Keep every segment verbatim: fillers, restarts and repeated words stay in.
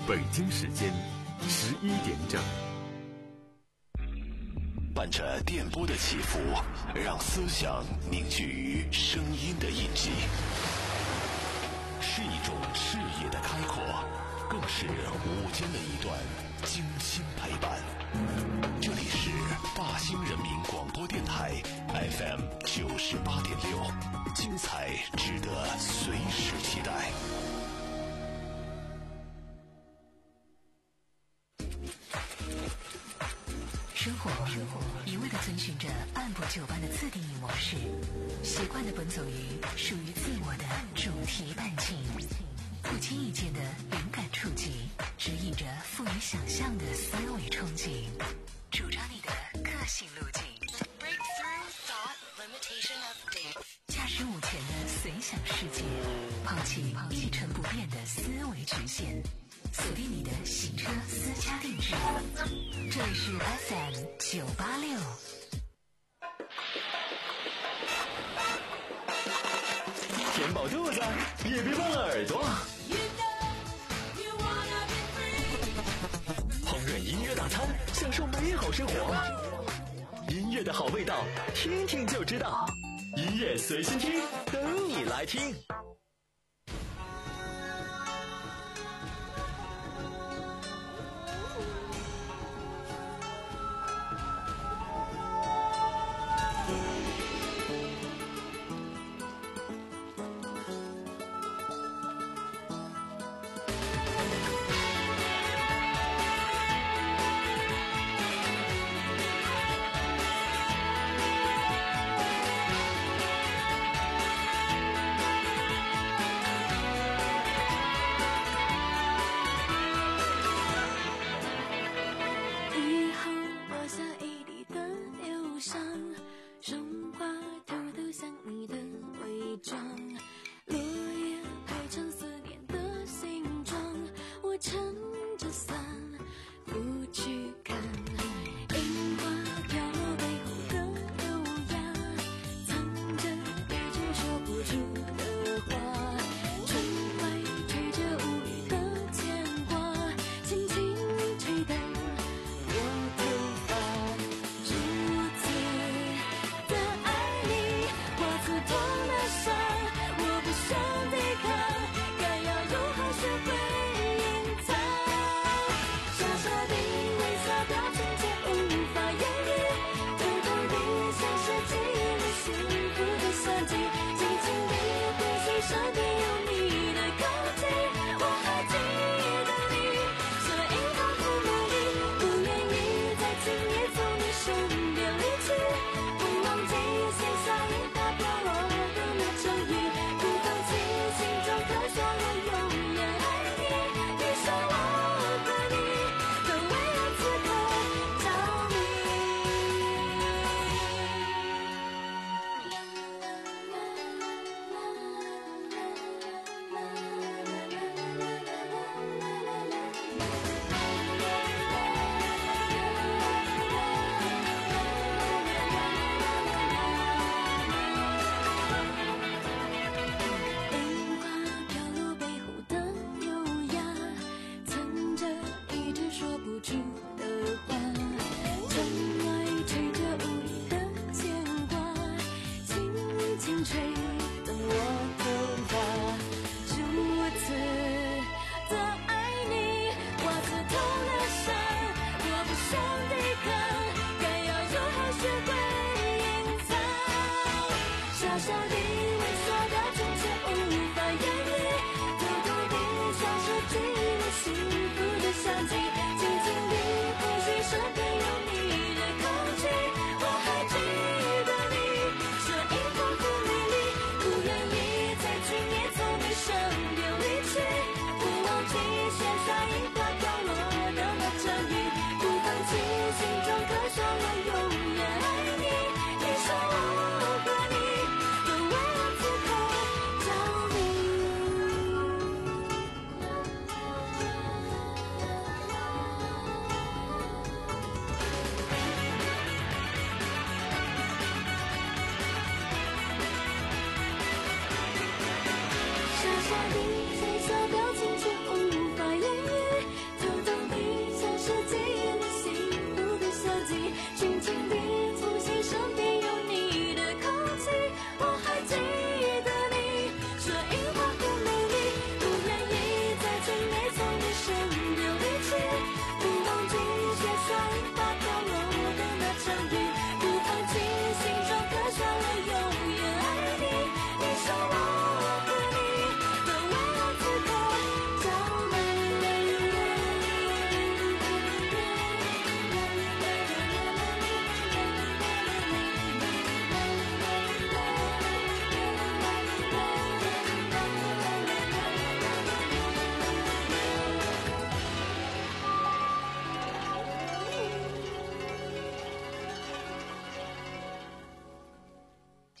北京时间十一点整。 伴着电波的起伏，让思想凝聚于声音的印记，是一种视野的开阔，更是午间的一段精心陪伴。这里是大兴人民广播电台 F M 九十八点六，精彩值得随时期待。 生活一味地遵循着按部就班的自定义模式，习惯地奔走于属于自我的主题伴境，不经意间的灵感触及，指引着富于想象的思维憧憬，主张你的个性路径。Breakthrough Thought Limitation Update， 驾驶午前的随想世界，抛弃一成不变的思维局限，锁定你的行车私家定制。这里是 F M 九八六。 填饱肚子，也别忘了耳朵。烹饪音乐大餐，享受美好生活。音乐的好味道，听听就知道。音乐随心听，等你来听。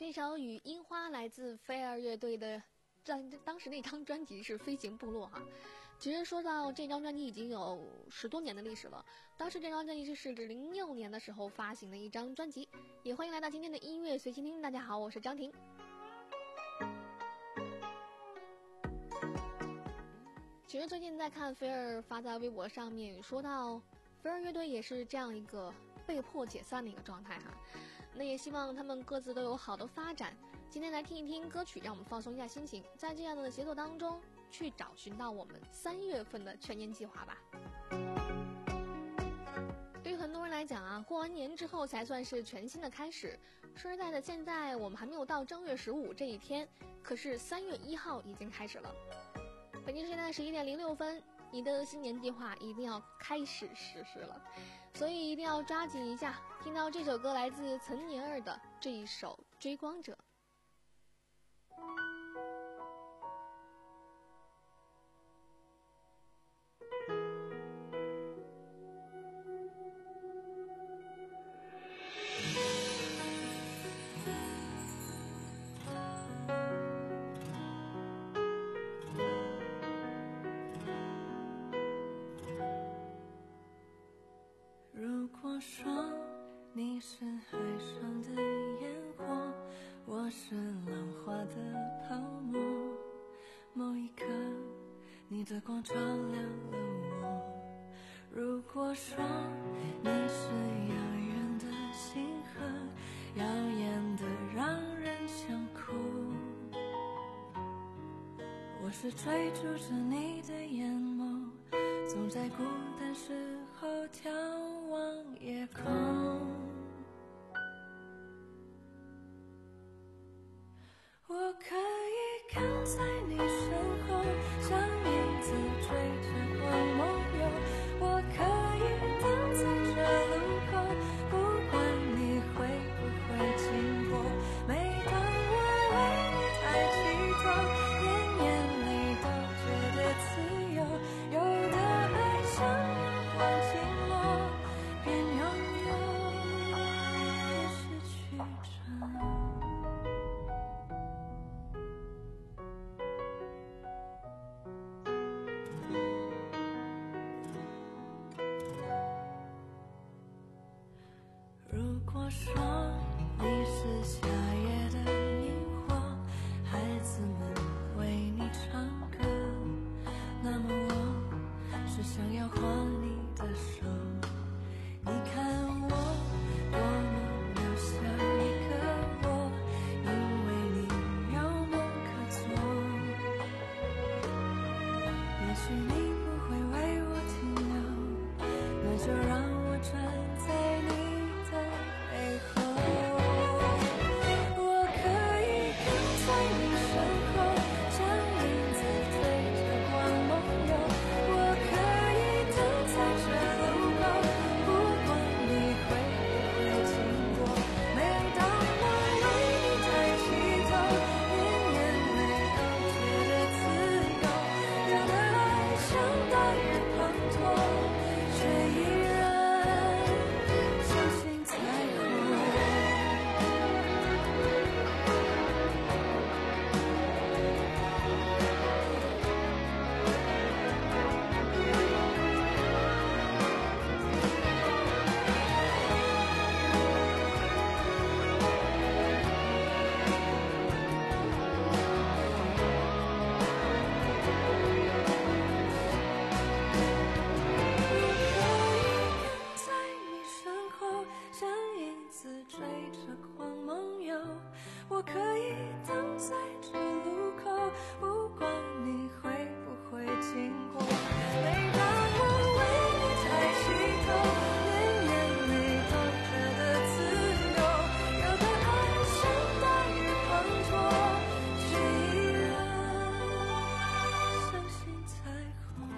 这首《与樱花》来自飞儿乐队的，当当时那张专辑是《飞行部落》哈。其实说到这张专辑已经有十多年的历史了，当时这张专辑是指零六年的时候发行的一张专辑。也欢迎来到今天的音乐随心听，大家好，我是张婷。其实最近在看菲儿发在微博上面说到，菲儿乐队也是这样一个被迫解散的一个状态哈。那也希望他们各自都有好的发展。今天来听一听歌曲，让我们放松一下心情，在这样的节奏当中去找寻到我们三月份的全年计划吧。对于很多人来讲啊，过完年之后才算是全新的开始。说实在的，现在我们还没有到正月十五这一天，可是三月一号已经开始了。北京时间十一点零六分，你的新年计划一定要开始实施了，所以一定要抓紧一下。听到这首歌来自岑宁儿的这一首《追光者》。 如果说你是海上的烟火，我是浪花的泡沫，某一刻你的光照亮了我。如果说你是遥远的星河，耀眼的让人想哭，我是追逐着你的眼眸，总在孤单时候眺望夜空。我可以跟在你身后，像影子追着光梦游。我可以等在这路口，不管你会不会经过。每当我为你抬起头，连眼泪都觉得自由。有的爱像阳光倾落，边拥有边失去着。如果说你是夏夜的萤火，孩子们为你唱歌，那么我是想要握你的手。你看我多么渺小一个我，因为你有梦可做。也许你不会为我停留，那就让我站在你背后。我可以跟在你身后，像影子追着光梦游。我可以等在这路口，不管你会不会经过。每当我为你抬起头，连眼泪都觉得自由。有的爱像大雨滂沱，却依然相信彩虹。我可以等在这路口，不管你会不会经过。每当我为你抬起头，连眼泪都觉得自由。有的爱像大雨滂沱，却依然相信彩虹。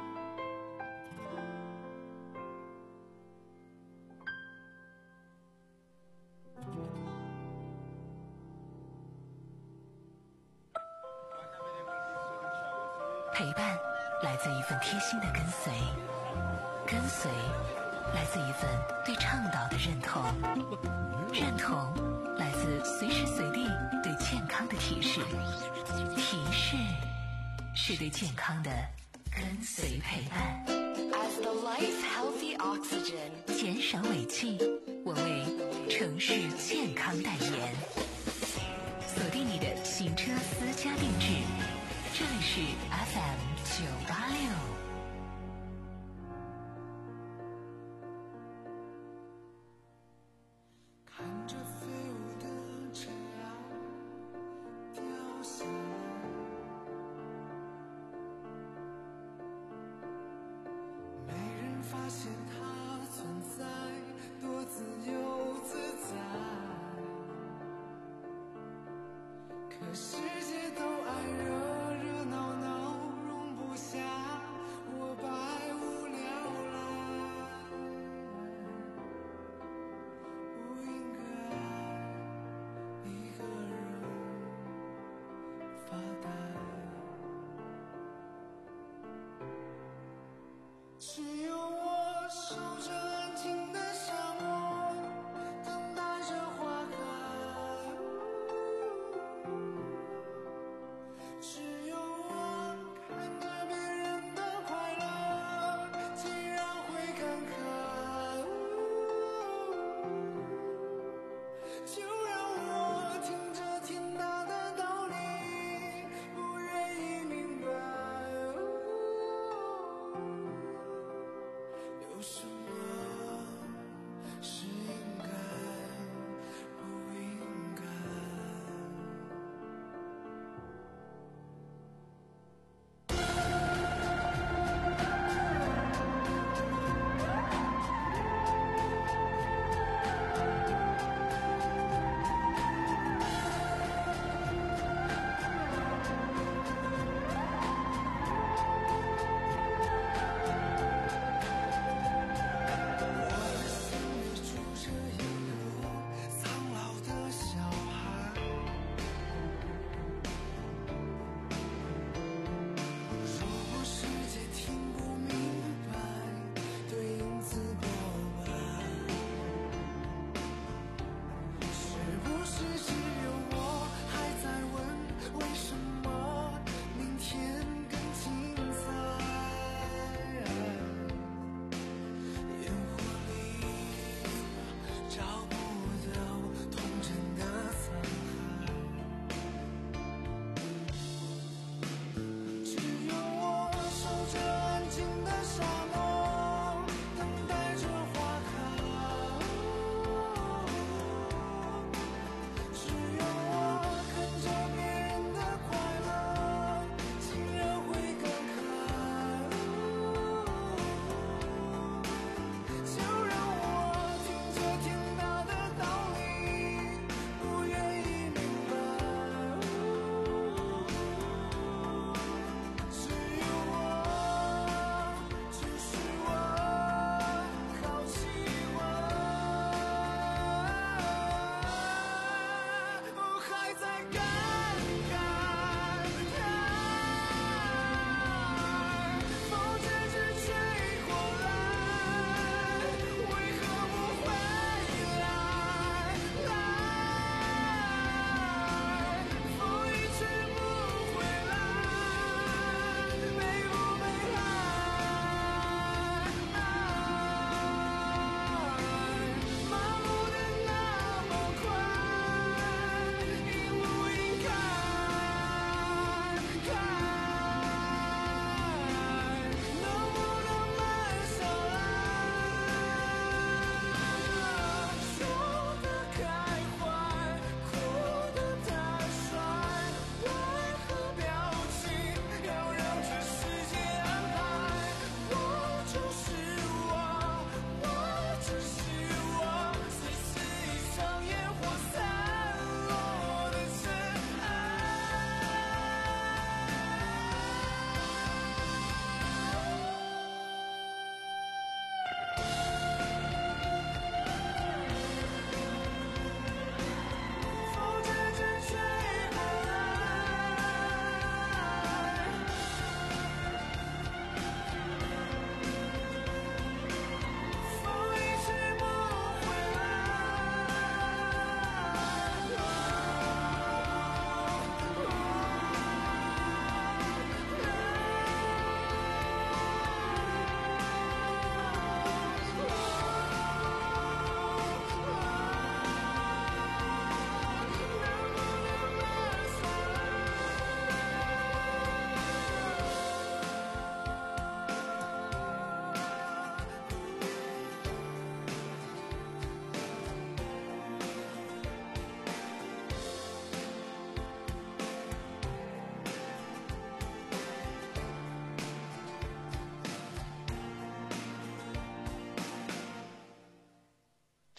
陪伴来自一份贴心的跟随，跟随来自一份对倡导的认同，认同来自随时随地对健康的提示。提示是对健康的跟随陪伴。 As the life's healthy oxygen， 减少尾气，我为城市健康代言。锁定你的行车私家定制，这里是 F M 九八六。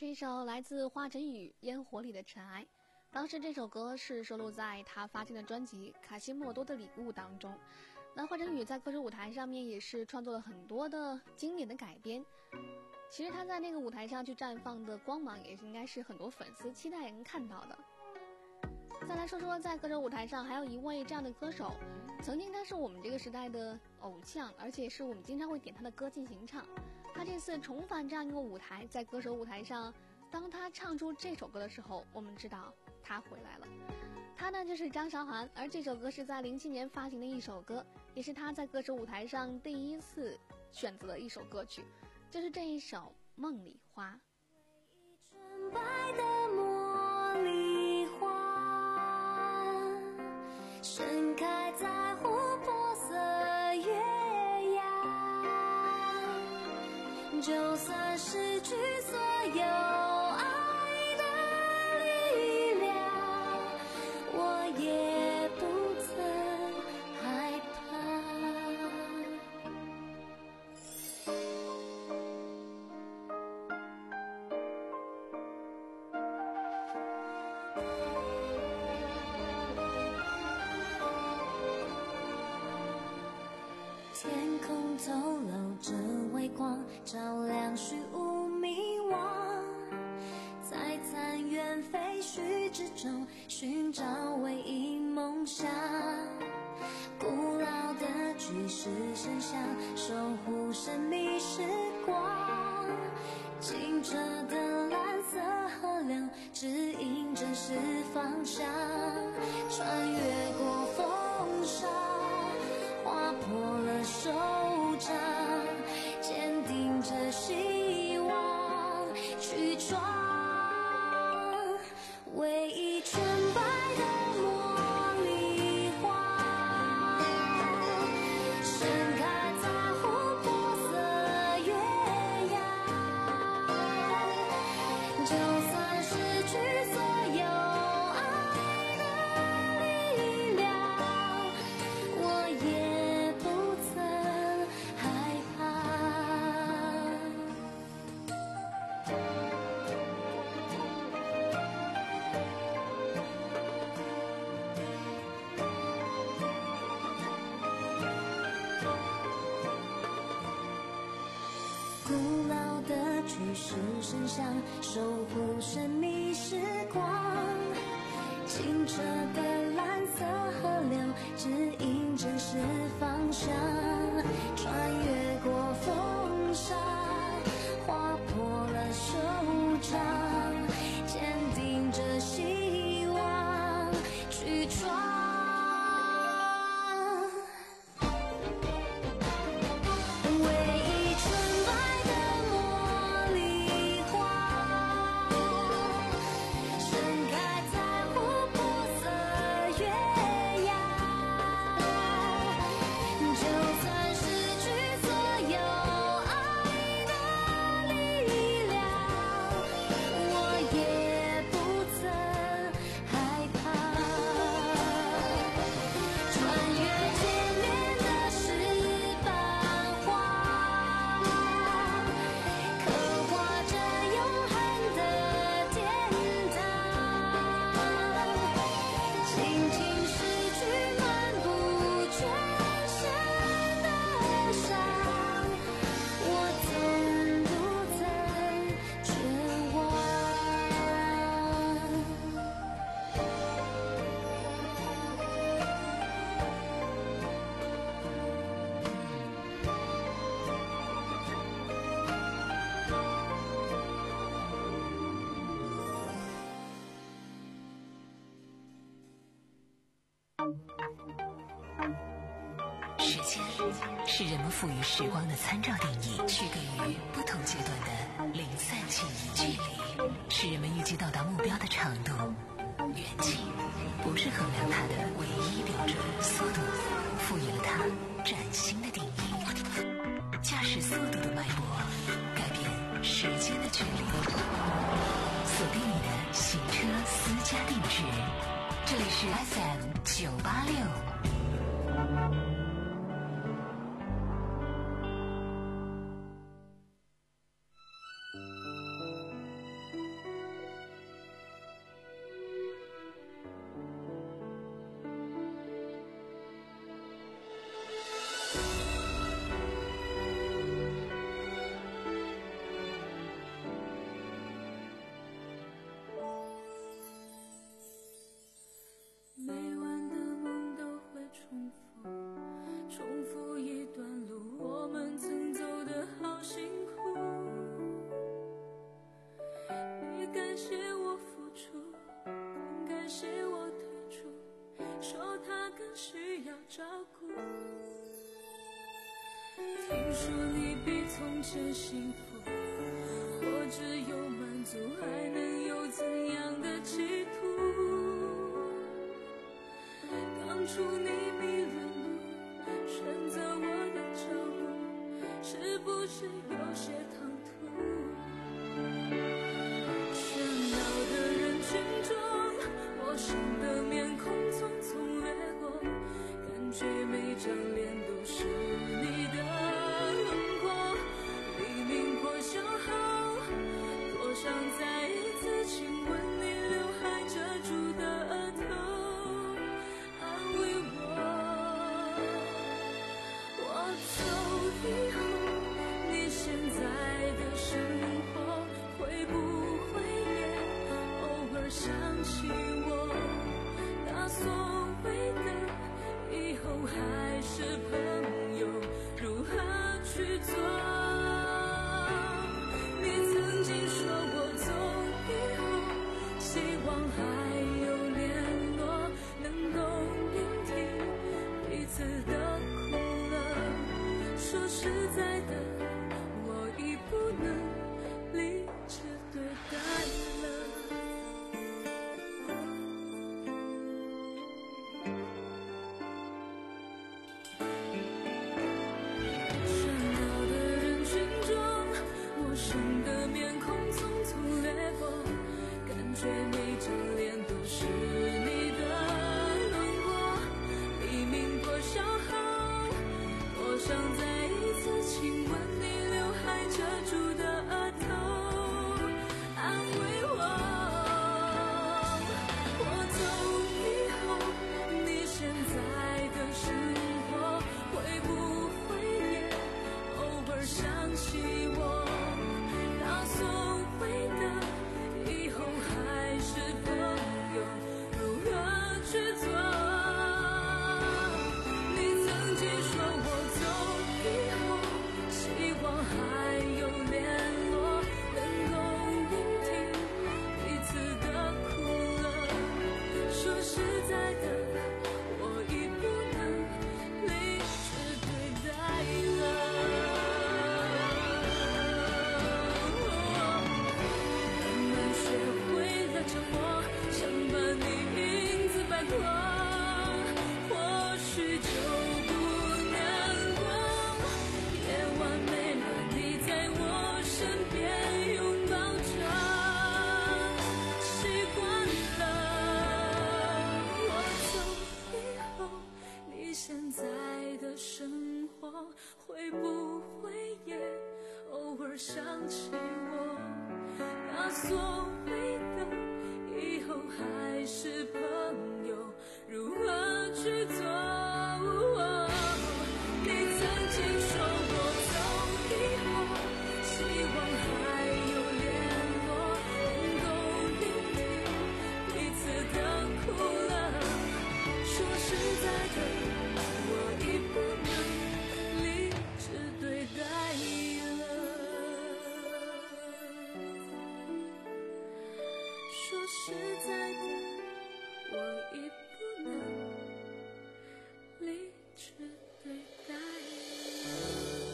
一首来自华晨宇《烟火里的尘埃》。当时这首歌是收录在他发行的专辑《卡西莫多的礼物》当中。那华晨宇在歌手舞台上面也是创作了很多的经典的改编。其实他在那个舞台上去绽放的光芒，也是应该是很多粉丝期待能看到的。再来说说在歌手舞台上还有一位这样的歌手，曾经他是我们这个时代的偶像，而且是我们经常会点他的歌进行唱。他这次重返这样一个舞台，在歌手舞台上，当他唱出这首歌的时候，我们知道他回来了。他呢就是张韶涵，而这首歌是在零七年发行的一首歌，也是他在歌手舞台上第一次选择的一首歌曲，就是这一首《梦里花》。 纯白的茉莉花盛开在琥珀色月牙，就算失去所有爱的力量，我也不曾害怕。天空透露着微光，照亮虚无迷惘，在残垣废墟之中寻找唯一梦想。古老的巨石神像守护神秘时光，清澈的蓝色河流指引真实方向，穿越过风沙，划破了手掌，坚定着希望去闯。唯一纯白的茉莉花盛开在琥珀色月牙，就算失去所有爱的力量，我也不曾害怕。古老的巨石神像守护神秘时光，清澈的蓝色河流指引真实方向，穿越过风沙，划破了手掌，坚定着希望去闯。唯一纯白的茉莉花盛开在琥珀色月牙，就算失去所有爱的力量，我也不曾害怕。穿越千年的石板画，刻画着永恒的天堂。轻轻拭去漫不全身的伤，我从不曾绝望。 时间是人们赋予时光的参照定义，区隔于不同阶段的零散记忆距离，是人们预计到达目标的长度。远近不是衡量它的唯一标准，速度赋予了它崭新的定义。驾驶速度的脉搏，改变时间的距离。锁定你的行车私家定制，这里是 F M 九八六。 谢我付出，更感谢我退出，说他更需要照顾。听说你比从前幸福，我只有满足，还能有怎样的企图？当初你迷了路，选择我的脚步，是不是有些唐突？喧闹的人群中，陌生的面孔匆匆掠过，感觉每张脸都是你的轮廓。黎明破晓后，多想再一次亲吻你刘海遮住的额头，安慰我。我走以后，你现在的生活会不会也偶尔想起我？那所谓的以后还是朋友，如何去做？你曾经说我走以后，希望还有联络，能够聆听彼此的苦乐。说实在的，我已不能理智对待了。喧闹的人群中，陌生的面孔匆匆掠过，感觉每张脸都是你的轮廓。黎明破晓后，多想再一次亲吻你刘海遮住的额头，安慰我。我走以后，你现在的生活会不会也偶尔想起我？那所谓的以后还是朋友，如何去做？你曾经说我走以后，希望还有联络，能够聆听彼此的苦乐。说实在的，我已不能理智对待了。慢慢学会了沉默，想把你影子摆脱，或许就不难过。夜晚没了你在我身边拥抱着，习惯了。我走以后，你现在的生活会不会也偶尔想起我？那所谓的以后还是朋友，如何去做？你曾经说我走以后，希望还有联络，能够聆听彼此的苦乐。说实在的，我已不能理智对待了。说实在的，我已不能理智对待了。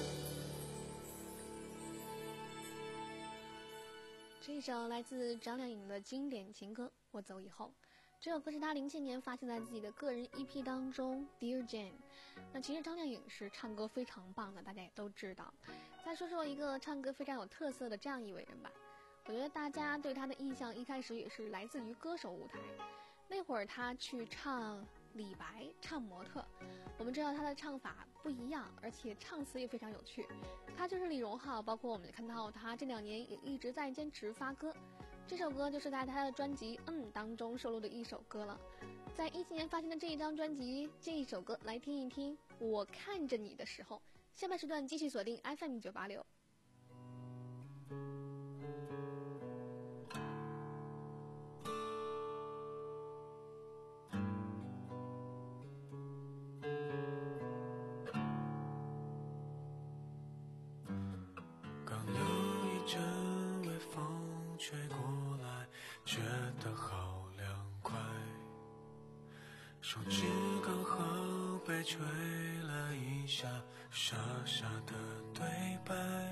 这一首来自张靓颖的经典情歌《我走以后》，这首歌是她零七年发行在自己的个人 E P 当中 Dear Jane。 那其实张靓颖是唱歌非常棒的，大家也都知道。再说说一个唱歌非常有特色的这样一位人吧，我觉得大家对她的印象一开始也是来自于歌手舞台。那会儿她去唱李白，唱模特，我们知道她的唱法不一样，而且唱词也非常有趣。她就是李荣浩，包括我们看到她这两年也一直在坚持发歌。这首歌就是在她的专辑《嗯》当中收录的一首歌了。在一七年发行的这一张专辑，这一首歌来听一听。我看着你的时候，下半时段继续锁定 F M 九八六。 刚有一阵微风吹过来， 手指刚好被吹了一下，傻傻的对白。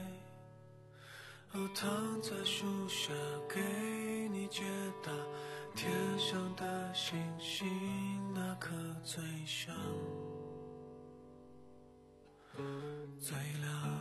哦，躺在树下给你解答，天上的星星那颗最像最亮。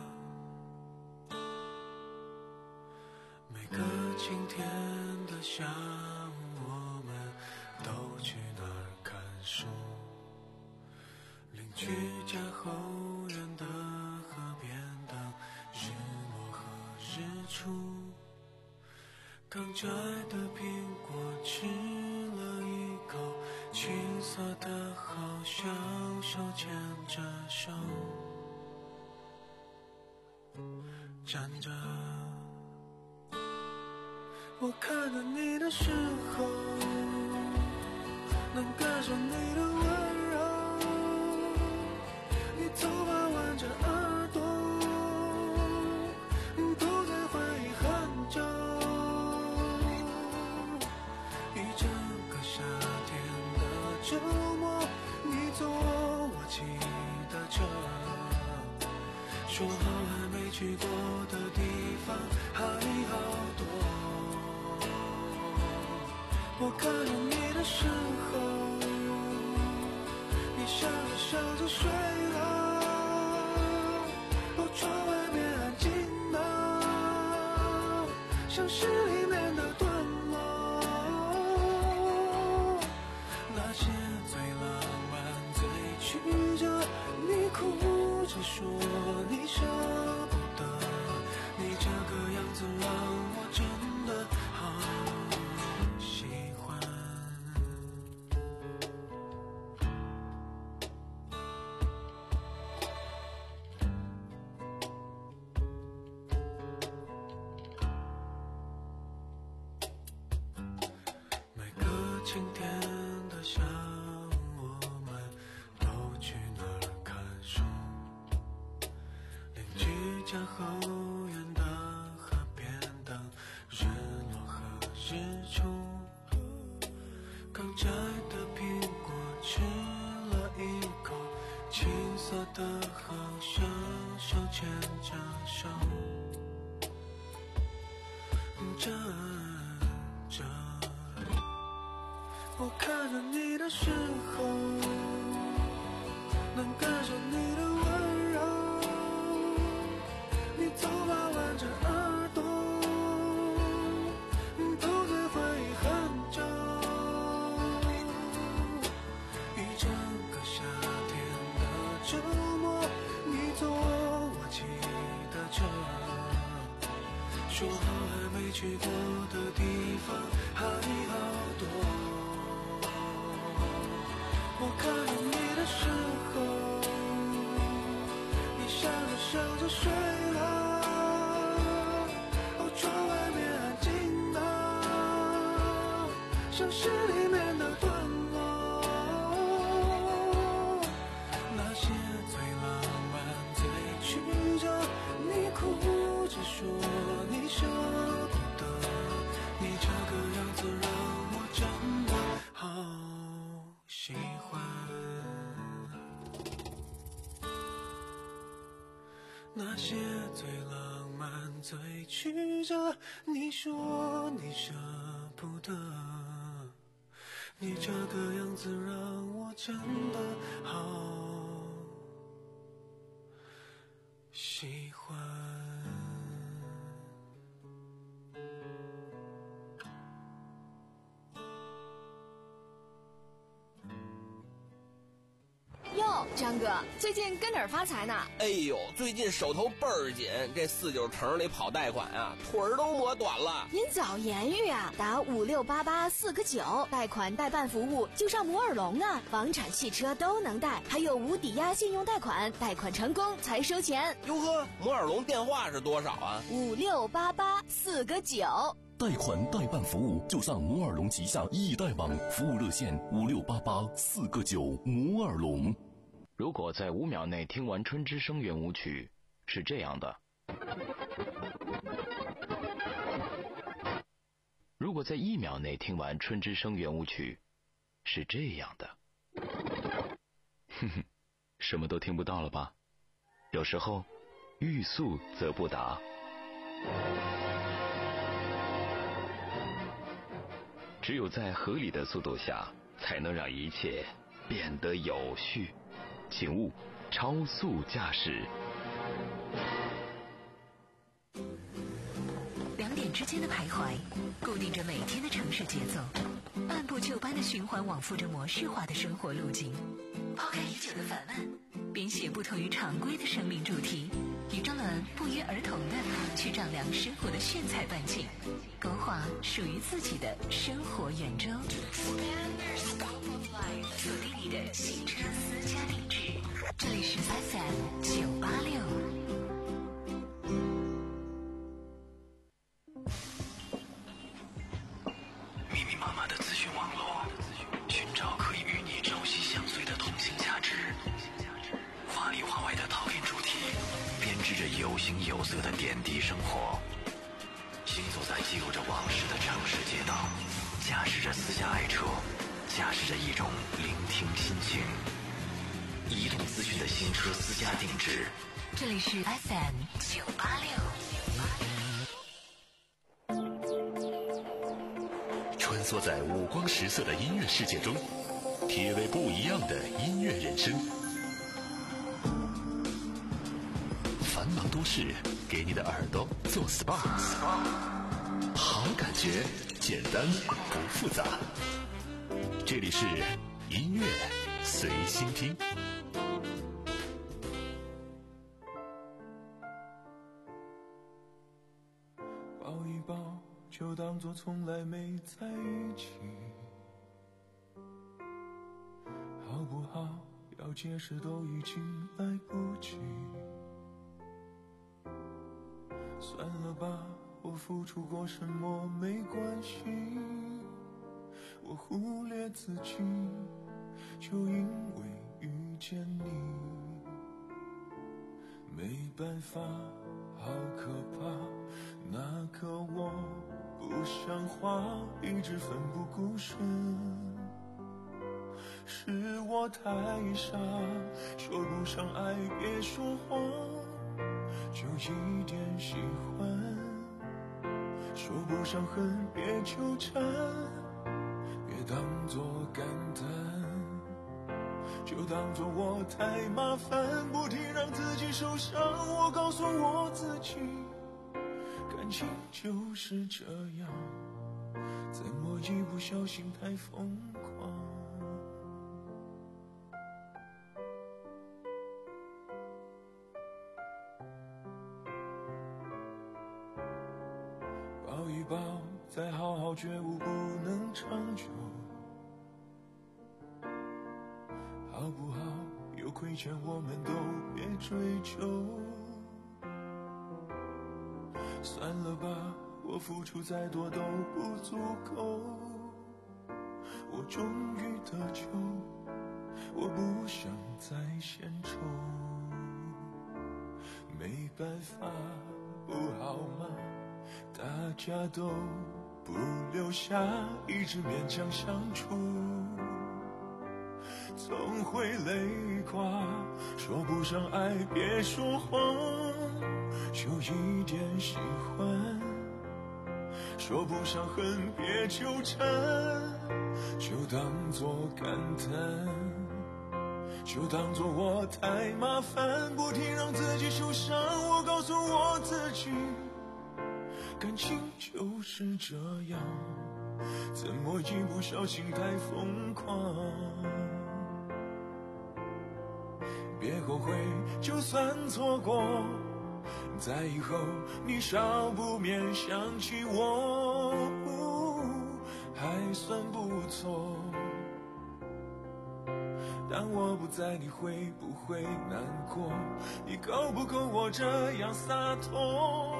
每个晴天的下午，我们都去那儿看书。邻居家后院的河边等日落和日出，刚摘的苹果吃了一口，青涩的好像手牵着手站着。我看着你的时候，能感受你的温柔，你头发挽着耳朵，都在回忆很久。一整个夏天的周末，你坐我骑的车，说好还没去过的地方还好多。我看着你的时候，你笑着笑着睡了，哦，窗外面安静的像诗里面的段落，那些最浪漫最曲折，你哭着说你舍不得，你这个样子让我真的好喜欢。每个晴天的下午，我们都去那儿看书。邻居家后院的河边等日落和日出，刚摘的苹果吃了一口，青涩的好像手牵着手站着。我看着你的时候，能感受你的温柔，你头发挽着耳朵，都在回忆很久。一整个夏天的周末，你坐我骑的车，说好还没去过的地方还好多。我看着你的时候，你笑着笑着睡了，哦，窗外面安静的像诗里面的段落，那些最浪漫最曲折，你哭着说你舍不得，你这个样子让我真的好喜欢。那些最浪漫最曲折，你说你舍不得，你这个样子让我真的好喜欢。 哟，张哥，最近跟哪儿发财呢？ 哎呦，最近手头倍儿紧，这四九城里跑贷款啊，腿儿都磨短了。 您早言语啊，打五六八八四个九，贷款代办服务就上摩尔龙啊，房产、汽车都能贷，还有无抵押信用贷款，贷款成功才收钱。 哟呵，摩尔龙电话是多少啊？ 五六八八四个九。 贷款代办服务就上摩尔龙旗下易贷网，服务热线五六八八四个九。摩尔龙。 如果在五秒内听完《春之声》圆舞曲，是这样的；如果在一秒内听完《春之声》圆舞曲，是这样的。 哼哼，什么都听不到了吧？有时候欲速则不达。只有在合理的速度下，才能让一切变得有序。请勿超速驾驶。 两点之间的徘徊，固定着每天的城市节奏，按部就班的循环往复着模式化的生活路径。抛开已久的烦闷，编写不同于常规的生命主题，与张伦不约而同的去丈量生活的炫彩半径，勾画属于自己的生活圆周。锁定你的新车私家定制，这里是 F M 九八六。 密密麻麻的资讯网络，寻找可以与你朝夕相随的同性价值。话里话外的讨论主题，编织着有形有色的点滴生活。行走在记录着往事的城市街道，驾驶着私家爱车，驾驶着一种聆听心情。移动资讯的新车私家定制， 这里是 F M 九八六。 穿梭在五光十色的音乐世界中，体味不一样的音乐人生。繁忙都市，给你的耳朵做 S P A， 好感觉，简单不复杂。这里是音乐随心听。 抱一抱，就当作从来没在一起，好不好？要解释都已经来不及。算了吧，我付出过什么没关系，我忽略自己，就因为遇见你。没办法，好可怕，那刻我不像话，一直奋不顾身。是我太傻，说不上爱别说谎，就一点喜欢，说不上恨别纠缠，别当作感叹，就当作我太麻烦，不停让自己受伤。我告诉我自己，感情就是这样，怎么一不小心太疯狂。抱一抱，再好好觉悟不能长久，好不好？有亏欠我们都别追究。算了吧，我付出再多都不足够，我终于得救，我不想再献丑。没办法，不好吗？大家都不留下，一直勉强相处，总会累垮。说不上爱别说谎，就一点喜欢，说不上恨别纠缠，就当作感叹，就当作我太麻烦，不停让自己受伤。我告诉我自己，感情就是这样，怎么一不小心太疯狂。别后悔，就算错过，在以后你少不免想起我，还算不错。当我不在，你会不会难过？你够不够我这样洒脱？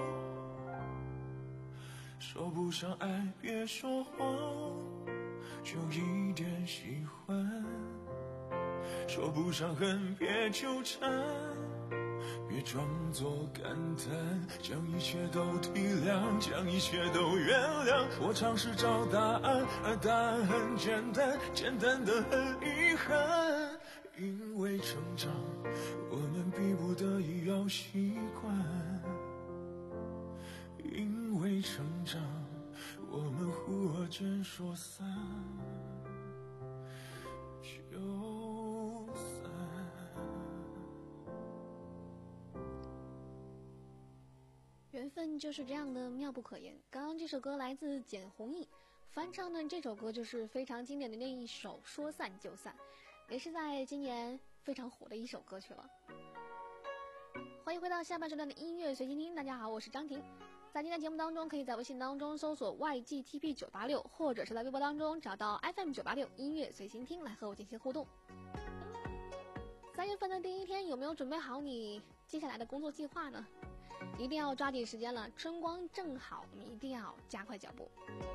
说不上爱别说谎，就一点喜欢，说不上恨别纠缠，别装作感叹，将一切都体谅，将一切都原谅。我尝试找答案，而答案很简单，简单的很遗憾，因为为成长，我们逼不得已要习惯，因为成长，我们忽而间说散就散。 缘分就是这样的妙不可言。刚刚这首歌来自简弘毅，翻唱的这首歌就是非常经典的那一首《说散就散》，也是在今年非常火的一首歌曲了。欢迎回到下半时段的音乐随心听，大家好，我是张婷。在今天节目当中，可以在微信当中搜索 Y G T P 九八六，或者是在微博当中找到 F M 九八六音乐随心听来和我进行互动。三月份的第一天，有没有准备好你接下来的工作计划呢？一定要抓紧时间了，春光正好，我们一定要加快脚步。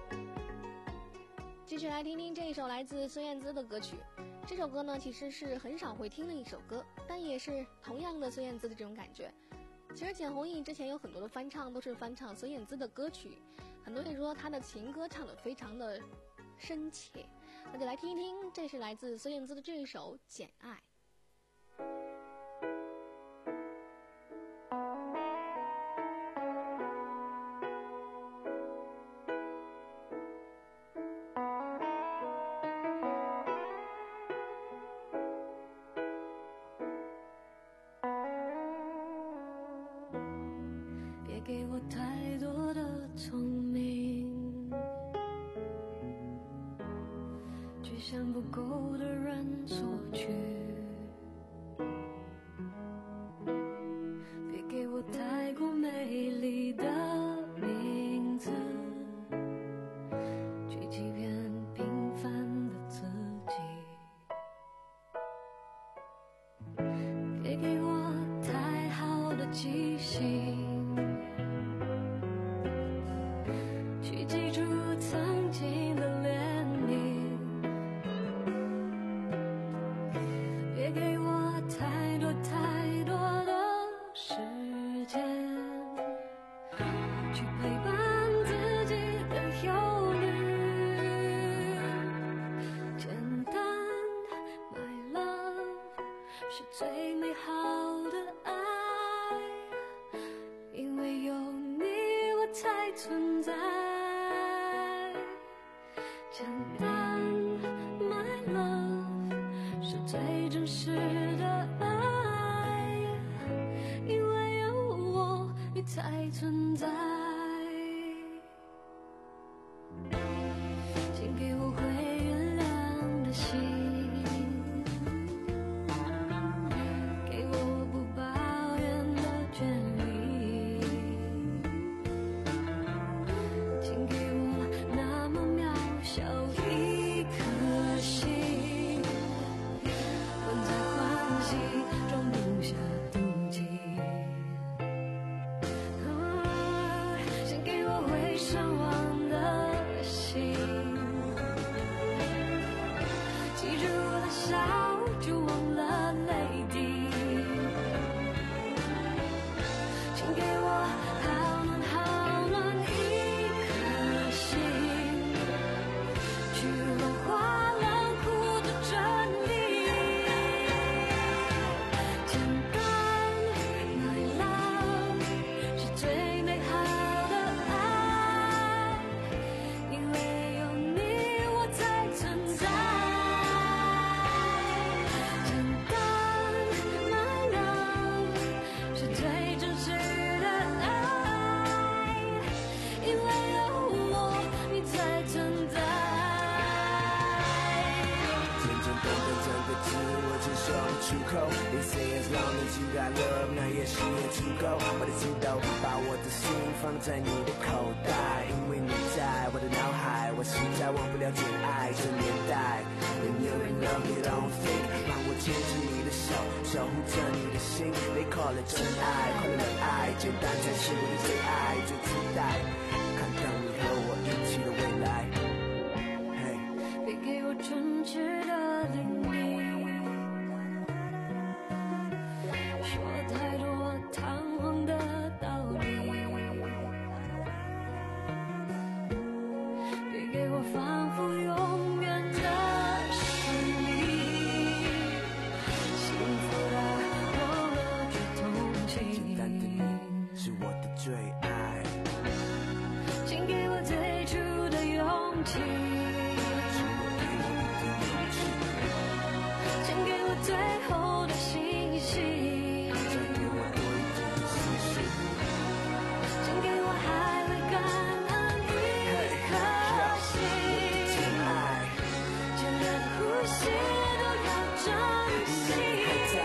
继续来听听这一首来自孙燕姿的歌曲。这首歌呢，其实是很少会听的一首歌，但也是同样的孙燕姿的这种感觉。其实简弘毅之前有很多的翻唱，都是翻唱孙燕姿的歌曲，很多人说她的情歌唱得非常的深切，那就来听一听，这是来自孙燕姿的这一首《简爱》。 给我太多的聪明，去向不够的人索取，别给我太过美丽的名字，去欺骗平凡的自己，别给我太好的记性，曾经的怜悯，别给我太多太多的时间，去陪伴自己的忧虑。简单 ，My love， 是最美好的爱，因为有你我才存在。简单 ，My love， 是最真实的爱，因为有我，你才存在。请给我会原谅的心，给我不抱怨的权利，请给我那么渺小一颗心，混在欢喜装不下妒忌，啊，先给我会善忘的心，记住了笑就忘了泪滴，请给我好暖好暖一颗心，去融化冷酷的真理。简单 ，My love， 是最美好的爱，因为有你我才存在。简单 ，My love， 是最真实的爱，因为有我你才存在。 简简单单讲个字，我接受出口。They say as long as you got love， 那也是也足够。我的知道，把我的心放在你的口袋，因为你在我的脑海，我实在忘不了简爱这年代。When you're in love, you don't think， 让我牵着你的手，守护着你的心。They call it 真爱，快乐的爱，简单才是我的最爱，最期待看到你和我一起的未来。 别给我真挚的叮咛，说太多堂皇的道理，别给我仿佛永远的神秘，希望给我最初的勇气，请给我最后的信息，请给我还会感恩一颗心，简单的呼吸都要珍惜，简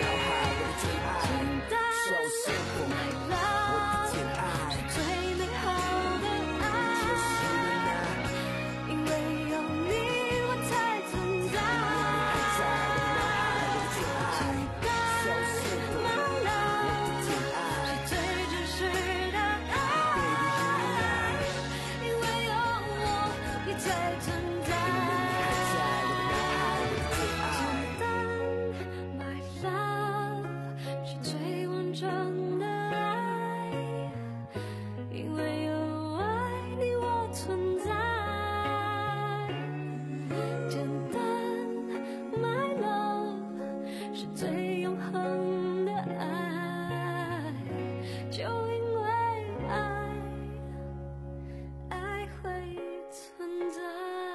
单 My love 是最美好的爱，因为有你我才存在，简单 My love 是最真实的爱，因为有我你才存在，简单 My love 是最完整的爱，因为有爱你我存在，简单 My love 是最永恒的爱，就因为爱，爱会存在。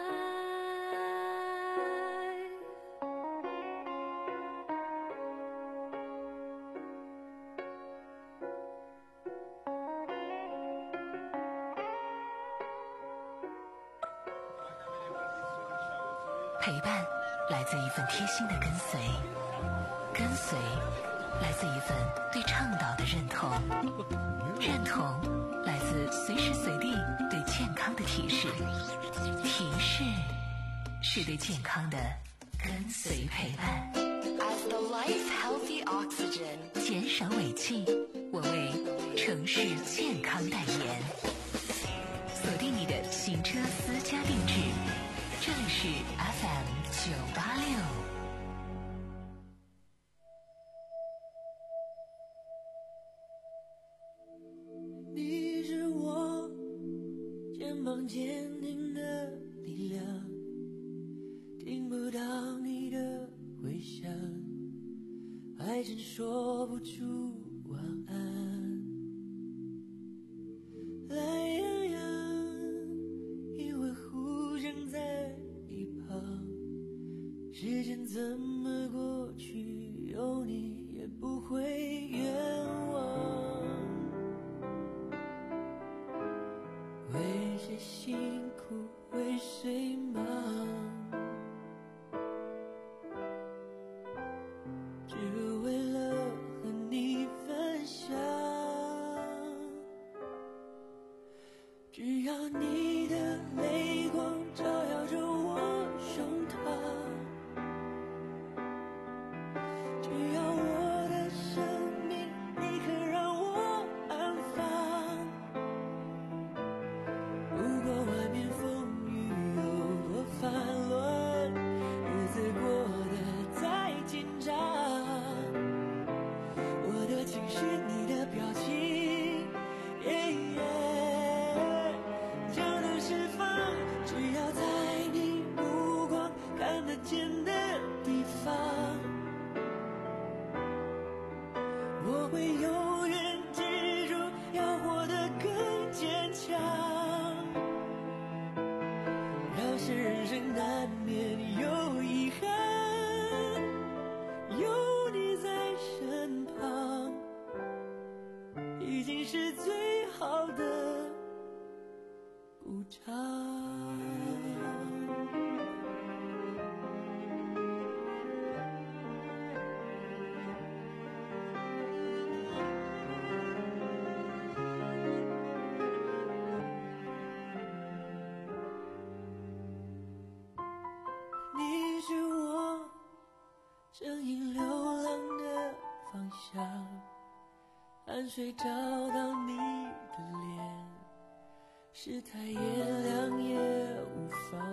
陪伴来自一份贴心的跟随，跟随来自一份对倡导的认同，认同来自随时随地对健康的提示，提示是对健康的跟随陪伴。 As the life healthy oxygen， 减少尾气，我为城市健康代言。锁定你的行车私家定制，这里是 F M 九八六。 你是我肩膀坚定的力量，听不到你的回响，还真说不出晚安。懒洋洋，以为互相在一旁，时间怎么过去，有你也不会冤枉。为谁辛苦为谁忙，只为了和你分享。只要你的泪光照耀着我胸膛，只要我的生命你可让我安放。不管外面风雨有多烦乱，日子过得再紧张，我的情绪你的表情，就能释放。只要在你目光看得见的地方，我会永远记住要活得更坚强。要是人生难免有遗憾，有你在身旁，已经是最好的补偿。你是我正因流浪的方向，汗水找到你的脸，世态炎凉也无妨。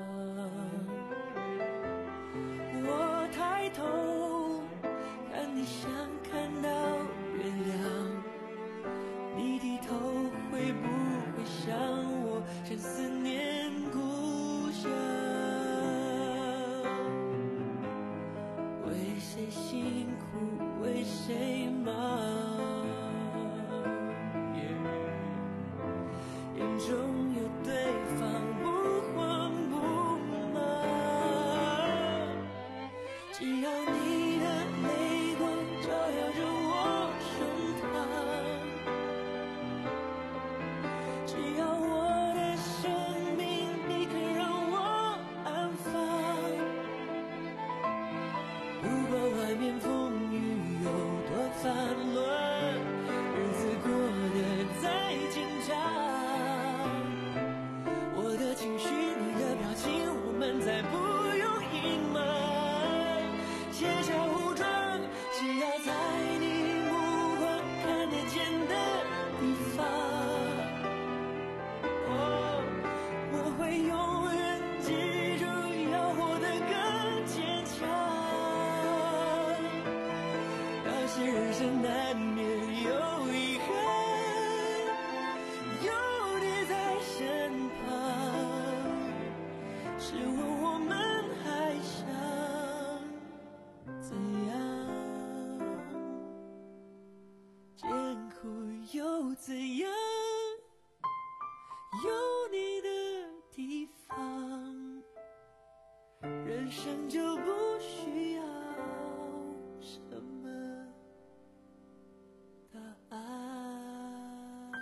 我抬头看你像看到月亮，你低头会不会想我，像思念故乡。为谁辛苦为谁忙，眼中有怎样？有你的地方，人生就不需要什么答案。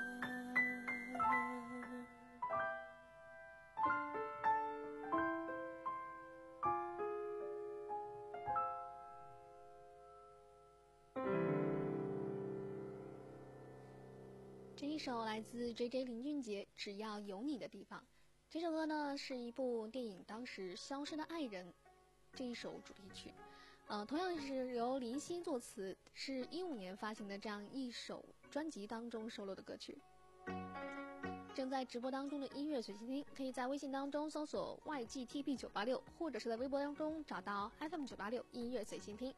这一首来自 J J 林俊杰《只要有你的地方》。这首歌呢是一部电影当时消失的爱人这一首主题曲，呃，同样是由林夕作词，是一五年发行的这样一首专辑当中收录的歌曲。正在直播当中的音乐随心听，可以在微信当中搜索 Y G T B 九八六，或者是在微博当中找到 F M 九八六音乐随心听。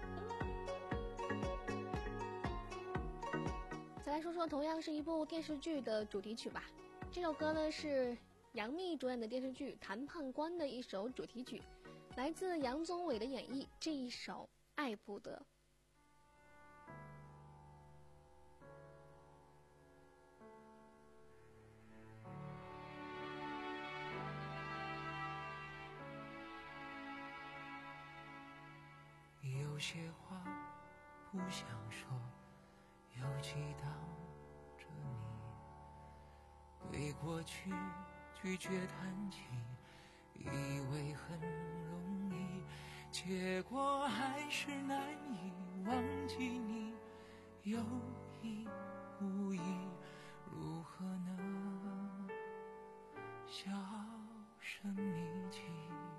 再来说说同样是一部电视剧的主题曲吧。这首歌呢是杨幂主演的电视剧《谈判官》的一首主题曲，来自杨宗纬的演绎。这一首《爱不得》。 有些话不想说，又祈祷着你，对过去拒绝谈起，以为很容易，结果还是难以忘记你，有意无意，如何能销声匿迹？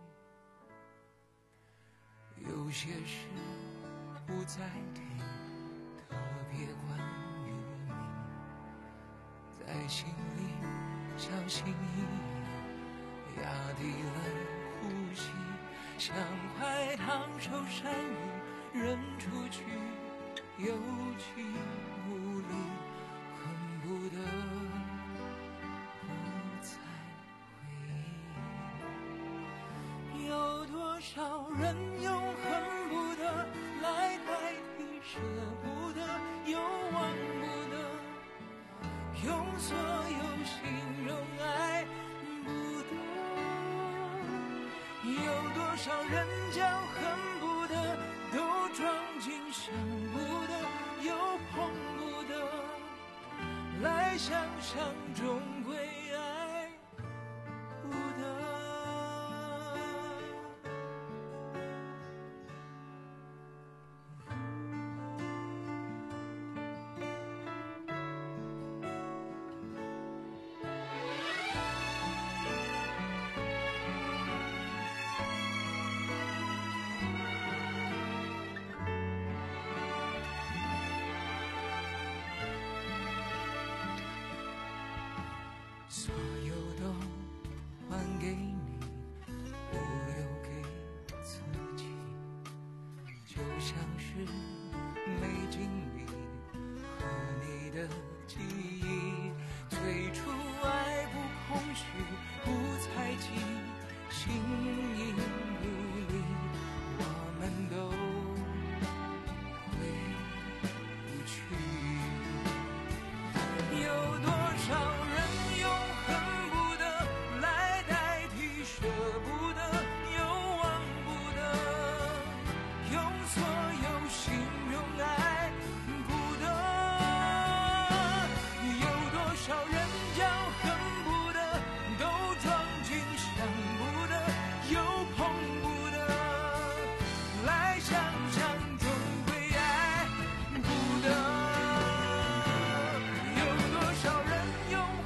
有些事不再提，特别关于你，在心里小心翼翼，压低了呼吸，像块烫手山芋扔出去，有气无力，恨不得不再回忆。有多少人用恨不得来代替舍不得，又忘不得，用所有形容爱不得。有多少人将恨不得都装进舍不得，又碰不得，来想想终归爱不得。所有都还给你，不留给自己，就像是没经历和你的记忆。最初爱不空虚，不猜忌，形影不离，我们都回不去。有多少人用恨不得来代替舍不得，又忘不得，用所有形容爱不得。有多少人将恨不得都装进想不得，又碰不得，来想想终归爱不得。有多少人用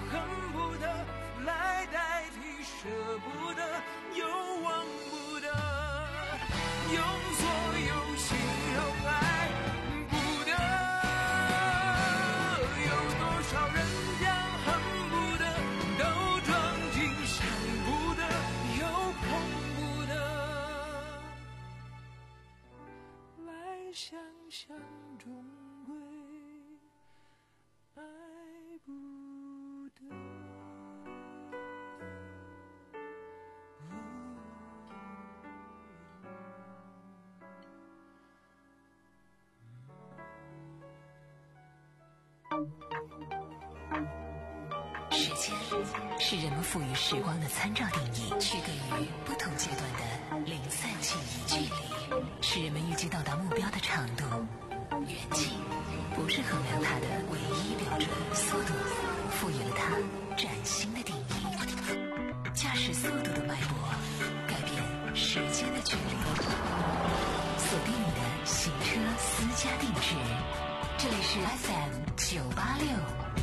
是人们赋予时光的参照定义，区隔于不同阶段的零散记忆距离，是人们预计到达目标的长度。远近不是衡量它的唯一标准，速度赋予了它崭新的定义。驾驶速度的脉搏，改变时间的距离。锁定你的行车私家定制，这里是 F M 九八六。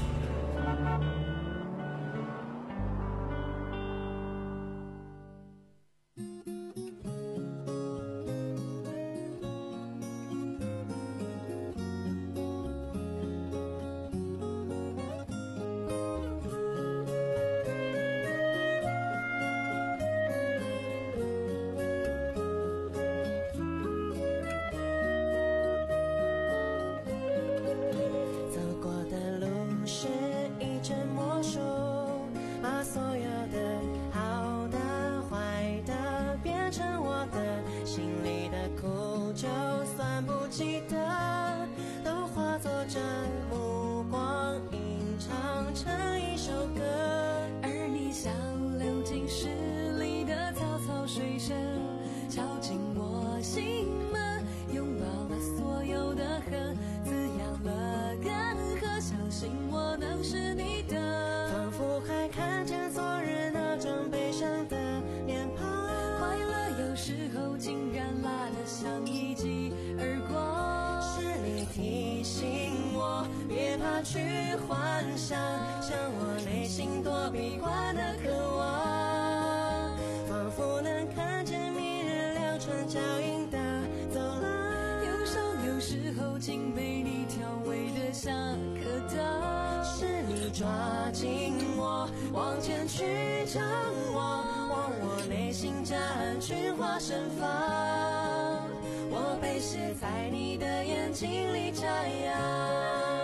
去幻想，像我内心多闭关的渴望，仿佛能看见明日两串脚印的走廊。忧伤有时候竟被你调味的像可当，是你抓紧我往前去张望，望我内心夹岸群花盛放，我被写在你的眼睛里眨呀。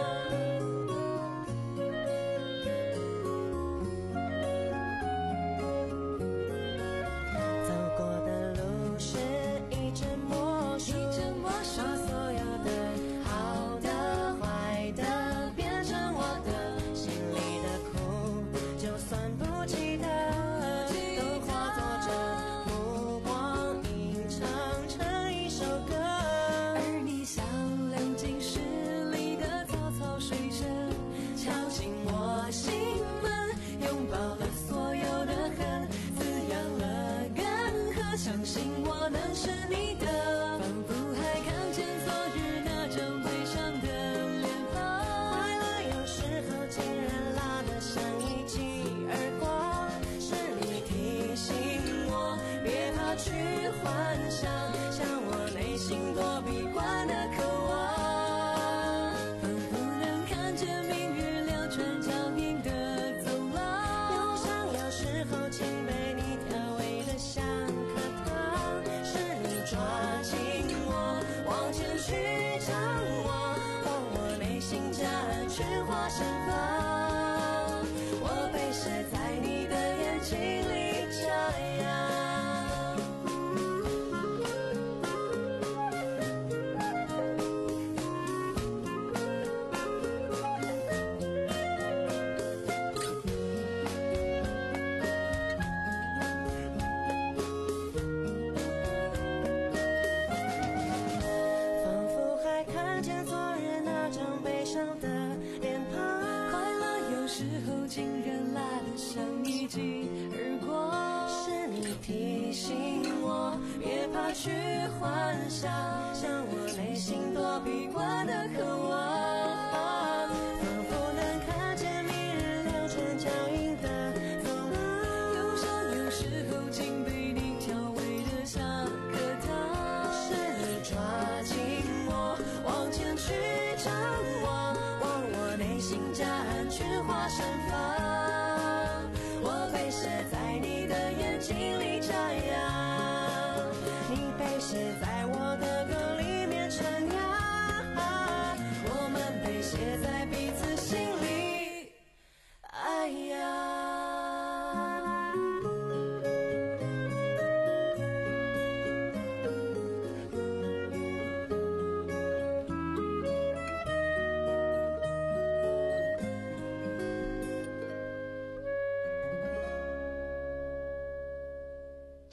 去幻想，像我内心多闭关的渴望，仿佛能看见明日两串脚印的走廊。忧伤有时候竟被你调味的像可当，是你抓紧我往前去张望，望我内心夹岸群花盛放，我被写在你的眼睛里眨呀。写在我的歌里面徜徉，我们被写在彼此心里，哎呀。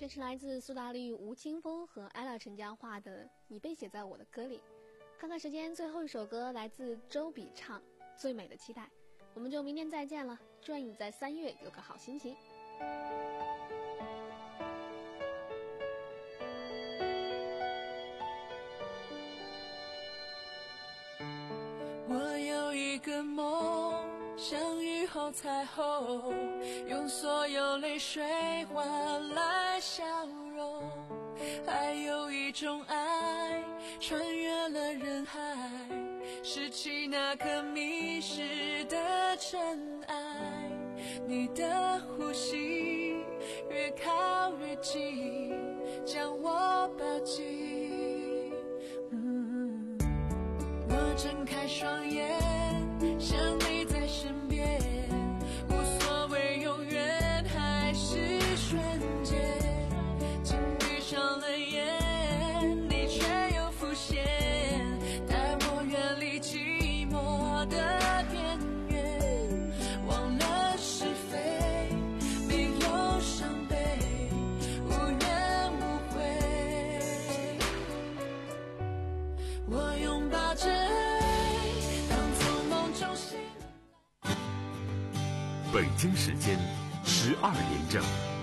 这是来自苏打绿吴青峰和 ella 陈嘉桦的《你被写在我的歌里》。看看时间，最后一首歌来自周笔畅《最美的期待》。我们就明天再见了，祝愿你在三月有个好心情。 我有一个梦，像雨后彩虹，用所有泪水换来笑容。还有一种爱，穿越了人海，拾起那颗迷失的尘埃。你的呼吸越靠越近，将我抱紧。嗯，我睁开双眼，想你在身边，无所谓永远还是瞬间。紧闭上了眼，你却又浮现，带我远离寂寞的边缘。忘了是非，没有伤悲，无怨无悔。我拥抱着爱，当从梦中醒来。 北京时间十二点整。